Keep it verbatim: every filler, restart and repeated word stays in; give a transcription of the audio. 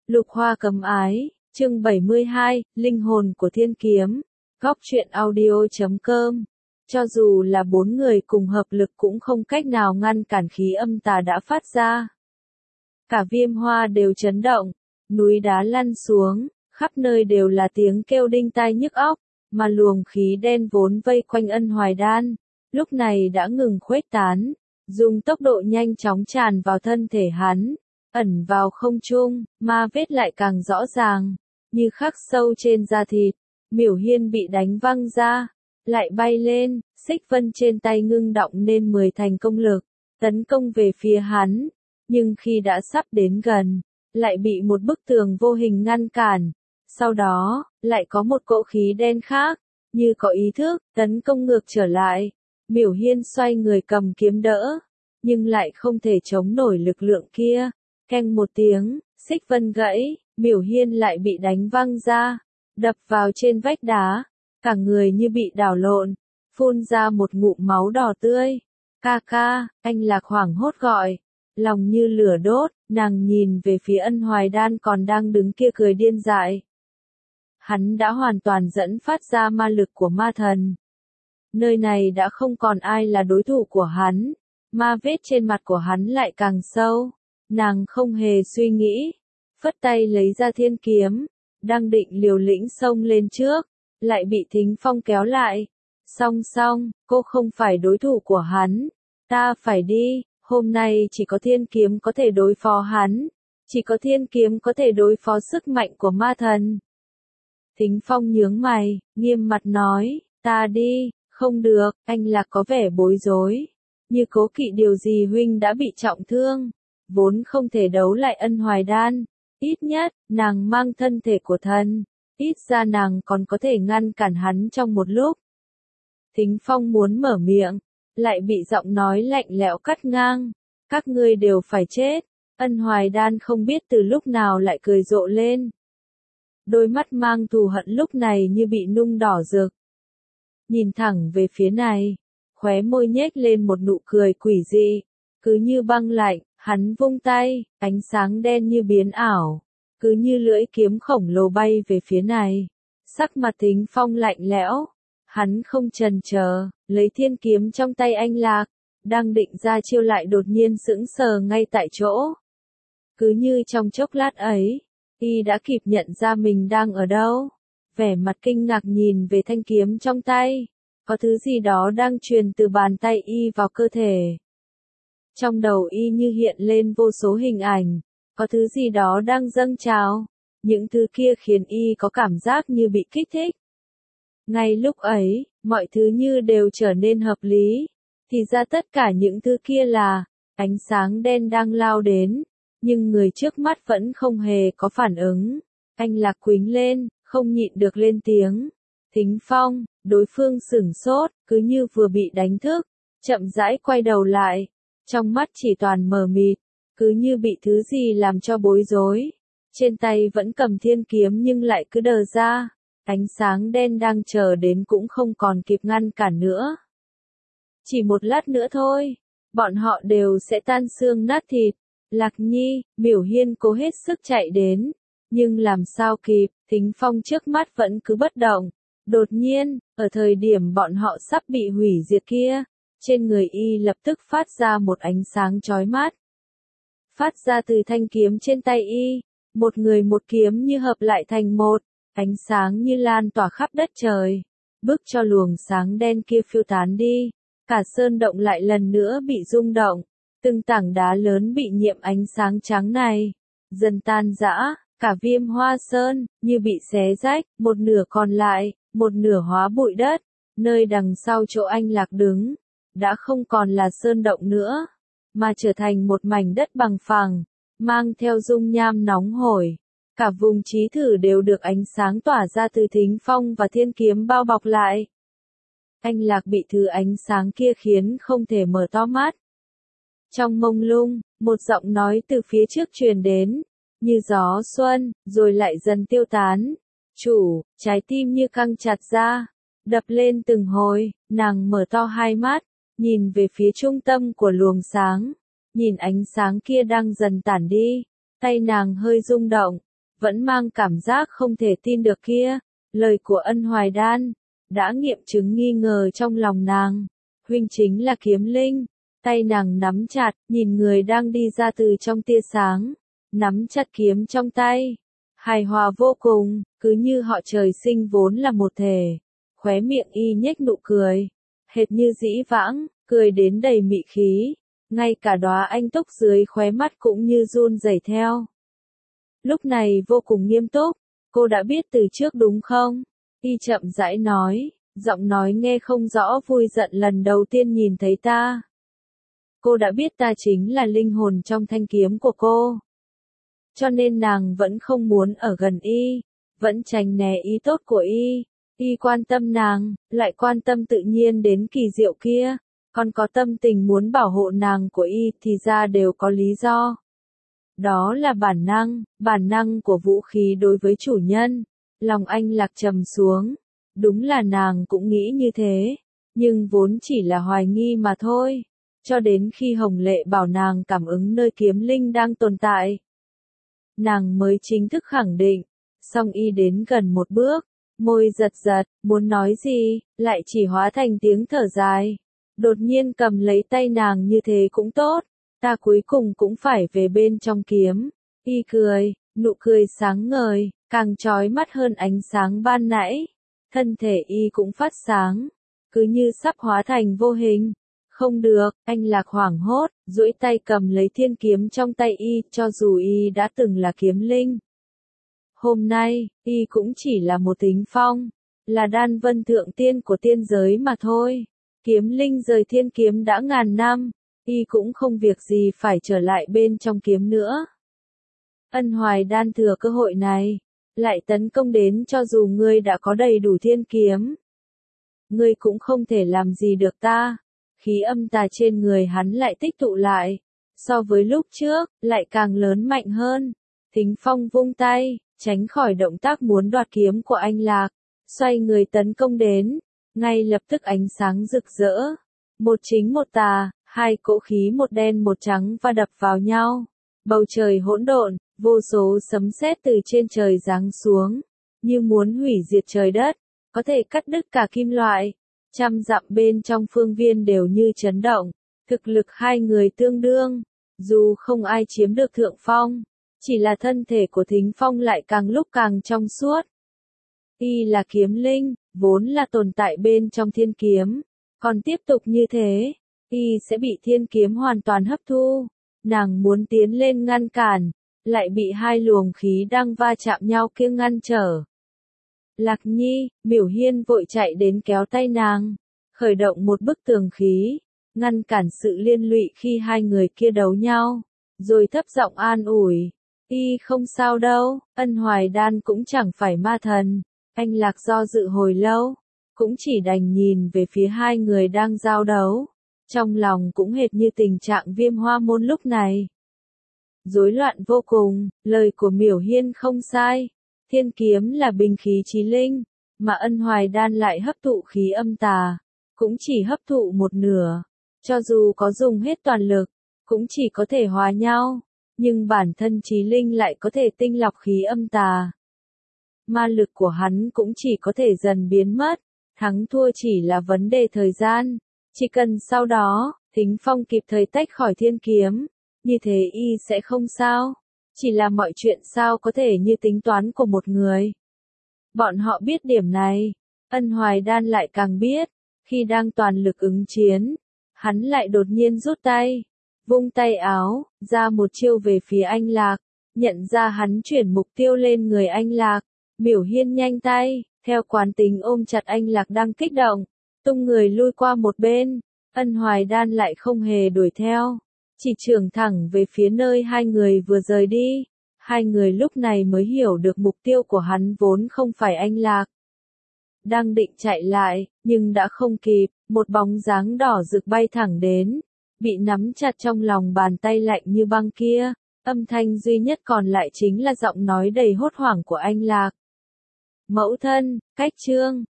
Lục Hoa cấm ái, chương bảy mươi hai, linh hồn của thiên kiếm. Góc truyện audio chấm com. Cho dù là bốn người cùng hợp lực cũng không cách nào ngăn cản khí âm tà đã phát ra. Cả Viêm Hoa đều chấn động, núi đá lăn xuống, khắp nơi đều là tiếng kêu đinh tai nhức óc, mà luồng khí đen vốn vây quanh Ân Hoài Đan, lúc này đã ngừng khuếch tán, dùng tốc độ nhanh chóng tràn vào thân thể hắn. Ẩn vào không trung, ma vết lại càng rõ ràng, như khắc sâu trên da thịt. Miểu Hiên bị đánh văng ra, lại bay lên, xích vân trên tay ngưng động nên mười thành công lực, tấn công về phía hắn, nhưng khi đã sắp đến gần, lại bị một bức tường vô hình ngăn cản. Sau đó, lại có một cỗ khí đen khác, như có ý thức, tấn công ngược trở lại. Miểu Hiên xoay người cầm kiếm đỡ, nhưng lại không thể chống nổi lực lượng kia. Keng một tiếng, xích vân gãy, Miểu Hiên lại bị đánh văng ra, đập vào trên vách đá, cả người như bị đảo lộn, phun ra một ngụm máu đỏ tươi. Ca ca, anh Lạc hoảng hốt gọi, lòng như lửa đốt, nàng nhìn về phía Ân Hoài Đan còn đang đứng kia cười điên dại. Hắn đã hoàn toàn dẫn phát ra ma lực của ma thần. Nơi này đã không còn ai là đối thủ của hắn, ma vết trên mặt của hắn lại càng sâu. Nàng không hề suy nghĩ, phất tay lấy ra thiên kiếm, đang định liều lĩnh xông lên trước, lại bị Thính Phong kéo lại. Song song, cô không phải đối thủ của hắn, ta phải đi, hôm nay chỉ có thiên kiếm có thể đối phó hắn, chỉ có thiên kiếm có thể đối phó sức mạnh của ma thần. Thính Phong nhướng mày, nghiêm mặt nói, ta đi, không được, anh Lạc có vẻ bối rối, như cố kỵ điều gì huynh đã bị trọng thương. Vốn không thể đấu lại Ân Hoài Đan, ít nhất, nàng mang thân thể của thần, ít ra nàng còn có thể ngăn cản hắn trong một lúc. Thính Phong muốn mở miệng, lại bị giọng nói lạnh lẽo cắt ngang, các ngươi đều phải chết. Ân Hoài Đan không biết từ lúc nào lại cười rộ lên. Đôi mắt mang thù hận lúc này như bị nung đỏ rực. Nhìn thẳng về phía này, khóe môi nhếch lên một nụ cười quỷ dị, cứ như băng lạnh. Hắn vung tay, ánh sáng đen như biến ảo, cứ như lưỡi kiếm khổng lồ bay về phía này. Sắc mặt Thính Phong lạnh lẽo, hắn không chần chờ, lấy thiên kiếm trong tay anh Lạc, đang định ra chiêu lại đột nhiên sững sờ ngay tại chỗ. Cứ như trong chốc lát ấy, y đã kịp nhận ra mình đang ở đâu, vẻ mặt kinh ngạc nhìn về thanh kiếm trong tay, có thứ gì đó đang truyền từ bàn tay y vào cơ thể. Trong đầu y như hiện lên vô số hình ảnh, có thứ gì đó đang dâng trào, những thứ kia khiến y có cảm giác như bị kích thích. Ngay lúc ấy, mọi thứ như đều trở nên hợp lý, thì ra tất cả những thứ kia là, ánh sáng đen đang lao đến, nhưng người trước mắt vẫn không hề có phản ứng. Anh Lạc quýnh lên, không nhịn được lên tiếng. Thính Phong, đối phương sửng sốt, cứ như vừa bị đánh thức, chậm rãi quay đầu lại. Trong mắt chỉ toàn mờ mịt, cứ như bị thứ gì làm cho bối rối. Trên tay vẫn cầm thiên kiếm nhưng lại cứ đờ ra, ánh sáng đen đang chờ đến cũng không còn kịp ngăn cản nữa. Chỉ một lát nữa thôi, bọn họ đều sẽ tan xương nát thịt. Lạc Nhi, Miểu Hiên cố hết sức chạy đến, nhưng làm sao kịp, Thính Phong trước mắt vẫn cứ bất động. Đột nhiên, ở thời điểm bọn họ sắp bị hủy diệt kia, trên người y lập tức phát ra một ánh sáng chói mắt. Phát ra từ thanh kiếm trên tay y, một người một kiếm như hợp lại thành một, ánh sáng như lan tỏa khắp đất trời, bức cho luồng sáng đen kia phiêu tán đi. Cả sơn động lại lần nữa bị rung động, từng tảng đá lớn bị nhiễm ánh sáng trắng này, dần tan rã, cả Viêm Hoa Sơn, như bị xé rách, một nửa còn lại, một nửa hóa bụi đất, nơi đằng sau chỗ anh Lạc đứng. Đã không còn là sơn động nữa, mà trở thành một mảnh đất bằng phẳng, mang theo dung nham nóng hổi. Cả vùng trí thử đều được ánh sáng tỏa ra từ Thính Phong và thiên kiếm bao bọc lại. Anh Lạc bị thứ ánh sáng kia khiến không thể mở to mắt. Trong mông lung, một giọng nói từ phía trước truyền đến, như gió xuân, rồi lại dần tiêu tán. Chủ, trái tim như căng chặt ra, đập lên từng hồi, nàng mở to hai mắt. Nhìn về phía trung tâm của luồng sáng, nhìn ánh sáng kia đang dần tản đi, tay nàng hơi rung động, vẫn mang cảm giác không thể tin được kia. Lời của Ân Hoài Đan đã nghiệm chứng nghi ngờ trong lòng nàng. Huynh chính là kiếm linh. Tay nàng nắm chặt, nhìn người đang đi ra từ trong tia sáng, nắm chặt kiếm trong tay, hài hòa vô cùng, cứ như họ trời sinh vốn là một thể. Khóe miệng y nhếch nụ cười, hệt như dĩ vãng, cười đến đầy mị khí, ngay cả đóa anh túc dưới khóe mắt cũng như run rẩy theo. Lúc này vô cùng nghiêm túc, cô đã biết từ trước đúng không? Y chậm rãi nói, giọng nói nghe không rõ vui giận lần đầu tiên nhìn thấy ta. Cô đã biết ta chính là linh hồn trong thanh kiếm của cô. Cho nên nàng vẫn không muốn ở gần y, vẫn tránh né ý tốt của y. Y quan tâm nàng, lại quan tâm tự nhiên đến kỳ diệu kia, còn có tâm tình muốn bảo hộ nàng của y thì ra đều có lý do. Đó là bản năng, bản năng của vũ khí đối với chủ nhân. Lòng anh Lạc trầm xuống, đúng là nàng cũng nghĩ như thế, nhưng vốn chỉ là hoài nghi mà thôi. Cho đến khi Hồng Lệ bảo nàng cảm ứng nơi kiếm linh đang tồn tại, nàng mới chính thức khẳng định. Song y đến gần một bước, môi giật giật, muốn nói gì, lại chỉ hóa thành tiếng thở dài. Đột nhiên cầm lấy tay nàng như thế cũng tốt, ta cuối cùng cũng phải về bên trong kiếm. Y cười, nụ cười sáng ngời, càng chói mắt hơn ánh sáng ban nãy. Thân thể y cũng phát sáng, cứ như sắp hóa thành vô hình. Không được, anh Lạc hoảng hốt, duỗi tay cầm lấy thiên kiếm trong tay y, cho dù y đã từng là kiếm linh. Hôm nay, y cũng chỉ là một tính phong, là đan vân thượng tiên của tiên giới mà thôi. Kiếm linh rời thiên kiếm đã ngàn năm, y cũng không việc gì phải trở lại bên trong kiếm nữa. Ân Hoài Đan thừa cơ hội này, lại tấn công đến cho dù ngươi đã có đầy đủ thiên kiếm. Ngươi cũng không thể làm gì được ta. Khí âm tà trên người hắn lại tích tụ lại, so với lúc trước, lại càng lớn mạnh hơn. Thính Phong vung tay, tránh khỏi động tác muốn đoạt kiếm của anh Lạc, xoay người tấn công đến, ngay lập tức ánh sáng rực rỡ. Một chính một tà, hai cỗ khí một đen một trắng va đập vào nhau. Bầu trời hỗn độn, vô số sấm sét từ trên trời giáng xuống, như muốn hủy diệt trời đất, có thể cắt đứt cả kim loại. Trăm dặm bên trong phương viên đều như chấn động, thực lực hai người tương đương, dù không ai chiếm được thượng phong, chỉ là thân thể của Thính Phong lại càng lúc càng trong suốt. Y là kiếm linh, vốn là tồn tại bên trong thiên kiếm, còn tiếp tục như thế, y sẽ bị thiên kiếm hoàn toàn hấp thu. Nàng muốn tiến lên ngăn cản, lại bị hai luồng khí đang va chạm nhau kia ngăn trở. Lạc Nhi, Miểu Hiên vội chạy đến kéo tay nàng, khởi động một bức tường khí, ngăn cản sự liên lụy khi hai người kia đấu nhau, rồi thấp giọng an ủi, y không sao đâu. Ân Hoài Đan cũng chẳng phải ma thần. Anh Lạc do dự hồi lâu, cũng chỉ đành nhìn về phía hai người đang giao đấu, trong lòng cũng hệt như tình trạng Viêm Hoa Môn lúc này. Rối loạn vô cùng, lời của Miểu Hiên không sai. Thiên kiếm là binh khí chí linh, mà Ân Hoài Đan lại hấp thụ khí âm tà, cũng chỉ hấp thụ một nửa. Cho dù có dùng hết toàn lực, cũng chỉ có thể hòa nhau, nhưng bản thân chí linh lại có thể tinh lọc khí âm tà. Ma lực của hắn cũng chỉ có thể dần biến mất, thắng thua chỉ là vấn đề thời gian. Chỉ cần sau đó, Thính Phong kịp thời tách khỏi thiên kiếm, như thế y sẽ không sao. Chỉ là mọi chuyện sao có thể như tính toán của một người. Bọn họ biết điểm này, Ân Hoài Đan lại càng biết, khi đang toàn lực ứng chiến, hắn lại đột nhiên rút tay, vung tay áo, ra một chiêu về phía anh Lạc, nhận ra hắn chuyển mục tiêu lên người anh Lạc. Miểu Hiên nhanh tay, theo quán tính ôm chặt anh Lạc đang kích động, tung người lui qua một bên. Ân Hoài Đan lại không hề đuổi theo, chỉ chưởng thẳng về phía nơi hai người vừa rời đi. Hai người lúc này mới hiểu được mục tiêu của hắn vốn không phải anh Lạc. Đang định chạy lại, nhưng đã không kịp, một bóng dáng đỏ rực bay thẳng đến, bị nắm chặt trong lòng bàn tay lạnh như băng kia. Âm thanh duy nhất còn lại chính là giọng nói đầy hốt hoảng của anh Lạc. Mẫu thân, cách trương,